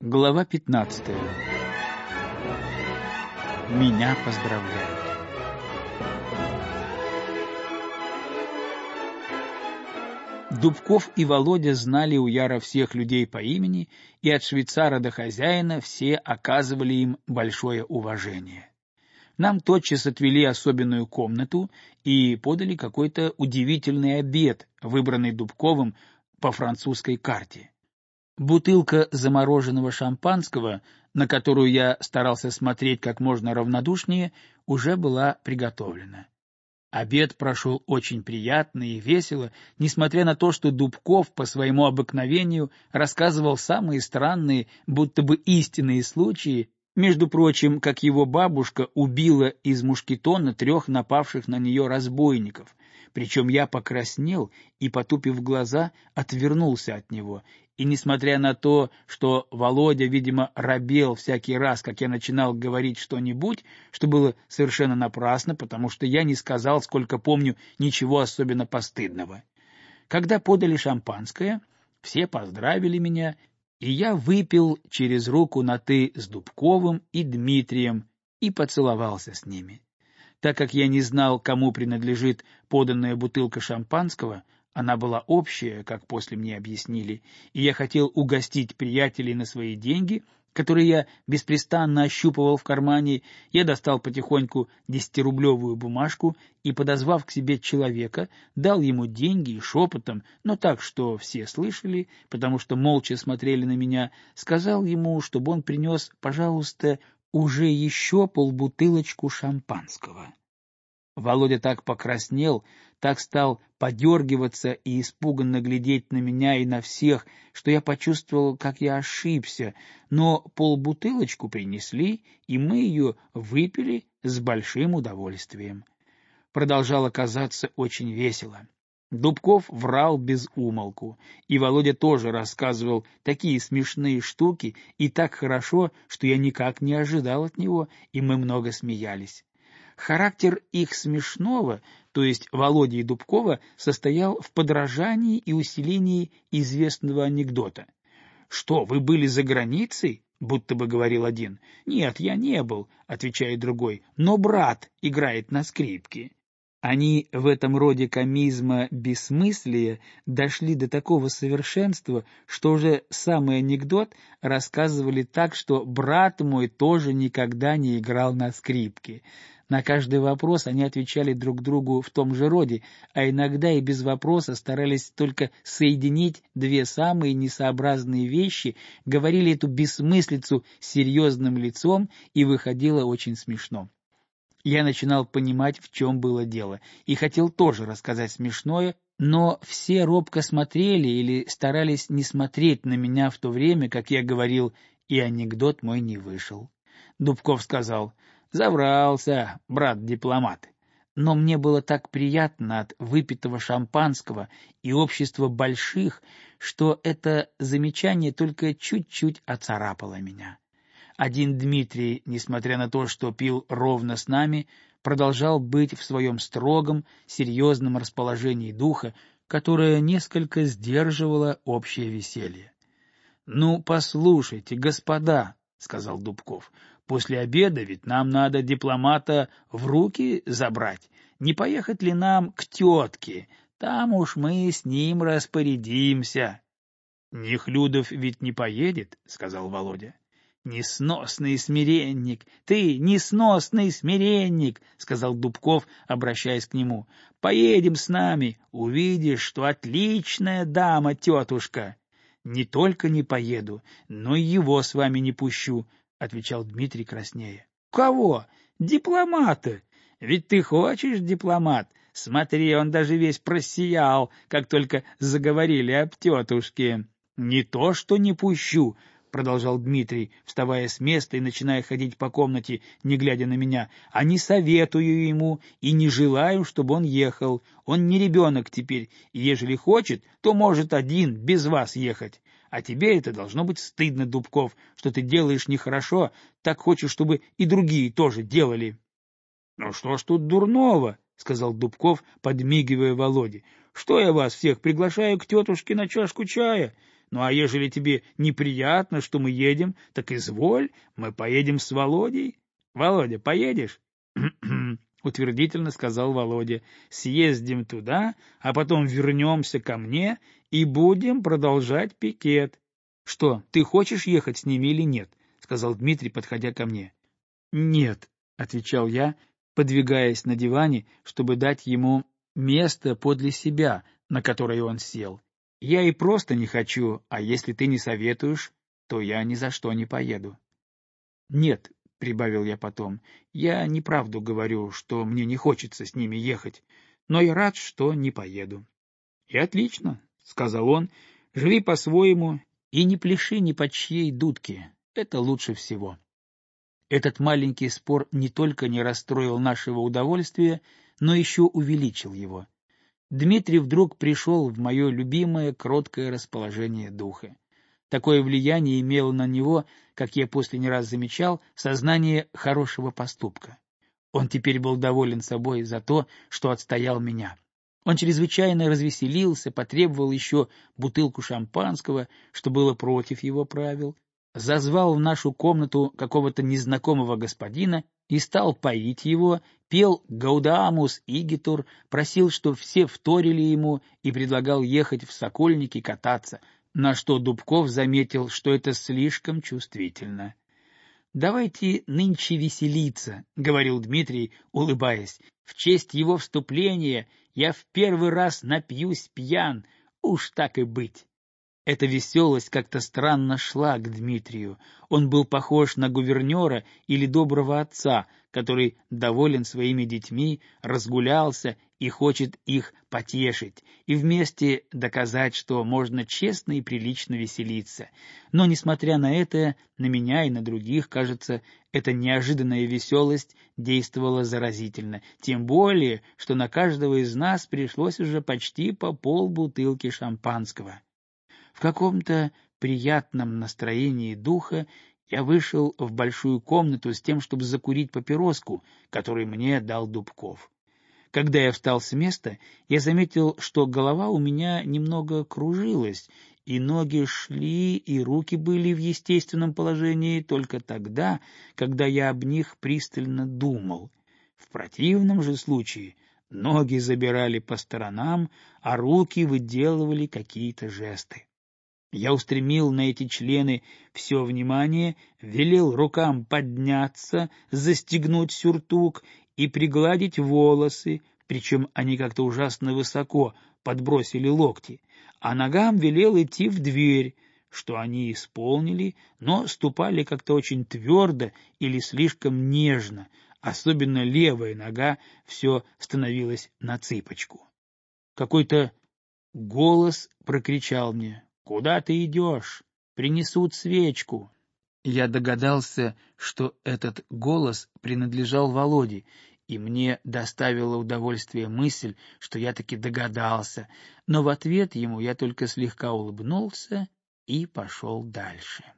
Глава 15. Меня поздравляют. Дубков и Володя знали у Яра всех людей по имени, и от швейцара до хозяина все оказывали им большое уважение. Нам тотчас отвели особенную комнату и подали какой-то удивительный обед, выбранный Дубковым по французской карте. Бутылка замороженного шампанского, на которую я старался смотреть как можно равнодушнее, уже была приготовлена. Обед прошел очень приятно и весело, несмотря на то, что Дубков по своему обыкновению рассказывал самые странные, будто бы истинные случаи, между прочим, как его бабушка убила из мушкетона 3 напавших на нее разбойников. Причем я покраснел и, потупив глаза, отвернулся от него. И несмотря на то, что Володя, видимо, робел всякий раз, как я начинал говорить что-нибудь, что было совершенно напрасно, потому что я не сказал, сколько помню, ничего особенно постыдного. Когда подали шампанское, все поздравили меня, и я выпил через руку на «ты» с Дубковым и Дмитрием и поцеловался с ними. Так как я не знал, кому принадлежит поданная бутылка шампанского, она была общая, как после мне объяснили, и я хотел угостить приятелей на свои деньги, которые я беспрестанно ощупывал в кармане, я достал потихоньку 10-рублевую бумажку и, подозвав к себе человека, дал ему деньги и шепотом, но так, что все слышали, потому что молча смотрели на меня, сказал ему, чтобы он принес, пожалуйста, уже еще полбутылочку шампанского. Володя так покраснел, так стал подергиваться и испуганно глядеть на меня и на всех, что я почувствовал, как я ошибся, но полбутылочку принесли, и мы ее выпили с большим удовольствием. Продолжало казаться очень весело. Дубков врал без умолку, и Володя тоже рассказывал такие смешные штуки и так хорошо, что я никак не ожидал от него, и мы много смеялись. Характер их смешного, то есть Володи и Дубкова, состоял в подражании и усилении известного анекдота. «Что, вы были за границей?» — будто бы говорил один. «Нет, я не был», — отвечает другой, — «но брат играет на скрипке». Они в этом роде комизма бессмыслия дошли до такого совершенства, что уже самый анекдот рассказывали так, что брат мой тоже никогда не играл на скрипке. На каждый вопрос они отвечали друг другу в том же роде, а иногда и без вопроса старались только соединить две самые несообразные вещи, говорили эту бессмыслицу серьезным лицом, и выходило очень смешно. Я начинал понимать, в чем было дело, и хотел тоже рассказать смешное, но все робко смотрели или старались не смотреть на меня в то время, как я говорил, и анекдот мой не вышел. Дубков сказал: «Заврался, брат-дипломат». Но мне было так приятно от выпитого шампанского и общества больших, что это замечание только чуть-чуть оцарапало меня. Один Дмитрий, несмотря на то, что пил ровно с нами, продолжал быть в своем строгом, серьезном расположении духа, которое несколько сдерживало общее веселье. «Ну, послушайте, господа», — сказал Дубков, — «после обеда ведь нам надо дипломата в руки забрать. Не поехать ли нам к тетке? Там уж мы с ним распорядимся». «Нехлюдов ведь не поедет», — сказал Володя. «Несносный смиренник! Ты несносный смиренник!» — сказал Дубков, обращаясь к нему. «Поедем с нами, увидишь, что отличная дама тетушка». «Не только не поеду, но и его с вами не пущу», — отвечал Дмитрий краснея. «Кого? Дипломата! Ведь ты хочешь дипломат? Смотри, он даже весь просиял, как только заговорили об тетушке». «Не то, что не пущу», — продолжал Дмитрий, вставая с места и начиная ходить по комнате, не глядя на меня, — «а не советую ему и не желаю, чтобы он ехал. Он не ребенок теперь, и ежели хочет, то может один, без вас ехать. А тебе это должно быть стыдно, Дубков, что ты делаешь нехорошо, так хочешь, чтобы и другие тоже делали». «Ну что ж тут дурного?» — сказал Дубков, подмигивая Володе. «Что я вас всех приглашаю к тетушке на чашку чая? Ну а ежели тебе неприятно, что мы едем, так изволь, мы поедем с Володей. Володя, поедешь? Утвердительно сказал Володя. Съездим туда, а потом вернемся ко мне и будем продолжать пикет. Что, ты хочешь ехать с ними или нет? Сказал Дмитрий, подходя ко мне. Нет, отвечал я, подвигаясь на диване, чтобы дать ему место подле себя, на которое он сел. Я и просто не хочу, а если ты не советуешь, то я ни за что не поеду. Нет, — прибавил я потом, — я неправду говорю, что мне не хочется с ними ехать, но я рад, что не поеду. — И отлично, — сказал он, — живи по-своему и не пляши ни под чьей дудки, это лучше всего. Этот маленький спор не только не расстроил нашего удовольствия, но еще увеличил его. Дмитрий вдруг пришел в мое любимое кроткое расположение духа. Такое влияние имело на него, как я после не раз замечал, сознание хорошего поступка. Он теперь был доволен собой за то, что отстоял меня. Он чрезвычайно развеселился, потребовал еще бутылку шампанского, что было против его правил, зазвал в нашу комнату какого-то незнакомого господина и стал поить его, пел «Гаудамус игитур», просил, чтобы все вторили ему, и предлагал ехать в Сокольники кататься, на что Дубков заметил, что это слишком чувствительно. «Давайте нынче веселиться», — говорил Дмитрий, улыбаясь. «В честь его вступления я в первый раз напьюсь пьян, уж так и быть». Эта веселость как-то странно шла к Дмитрию. Он был похож на гувернера или доброго отца, который доволен своими детьми, разгулялся и хочет их потешить, и вместе доказать, что можно честно и прилично веселиться. Но, несмотря на это, на меня и на других, кажется, эта неожиданная веселость действовала заразительно, тем более, что на каждого из нас пришлось уже почти по полбутылки шампанского. В каком-то приятном настроении духа я вышел в большую комнату с тем, чтобы закурить папироску, которую мне дал Дубков. Когда я встал с места, я заметил, что голова у меня немного кружилась, и ноги шли, и руки были в естественном положении только тогда, когда я об них пристально думал. В противном же случае ноги забирали по сторонам, а руки выделывали какие-то жесты. Я устремил на эти члены все внимание, велел рукам подняться, застегнуть сюртук и пригладить волосы, причем они как-то ужасно высоко подбросили локти, а ногам велел идти в дверь, что они исполнили, но ступали как-то очень твердо или слишком нежно, особенно левая нога все становилась на цыпочку. Какой-то голос прокричал мне: «Куда ты идешь? Принесут свечку». Я догадался, что этот голос принадлежал Володе, и мне доставила удовольствие мысль, что я таки догадался, но в ответ ему я только слегка улыбнулся и пошел дальше.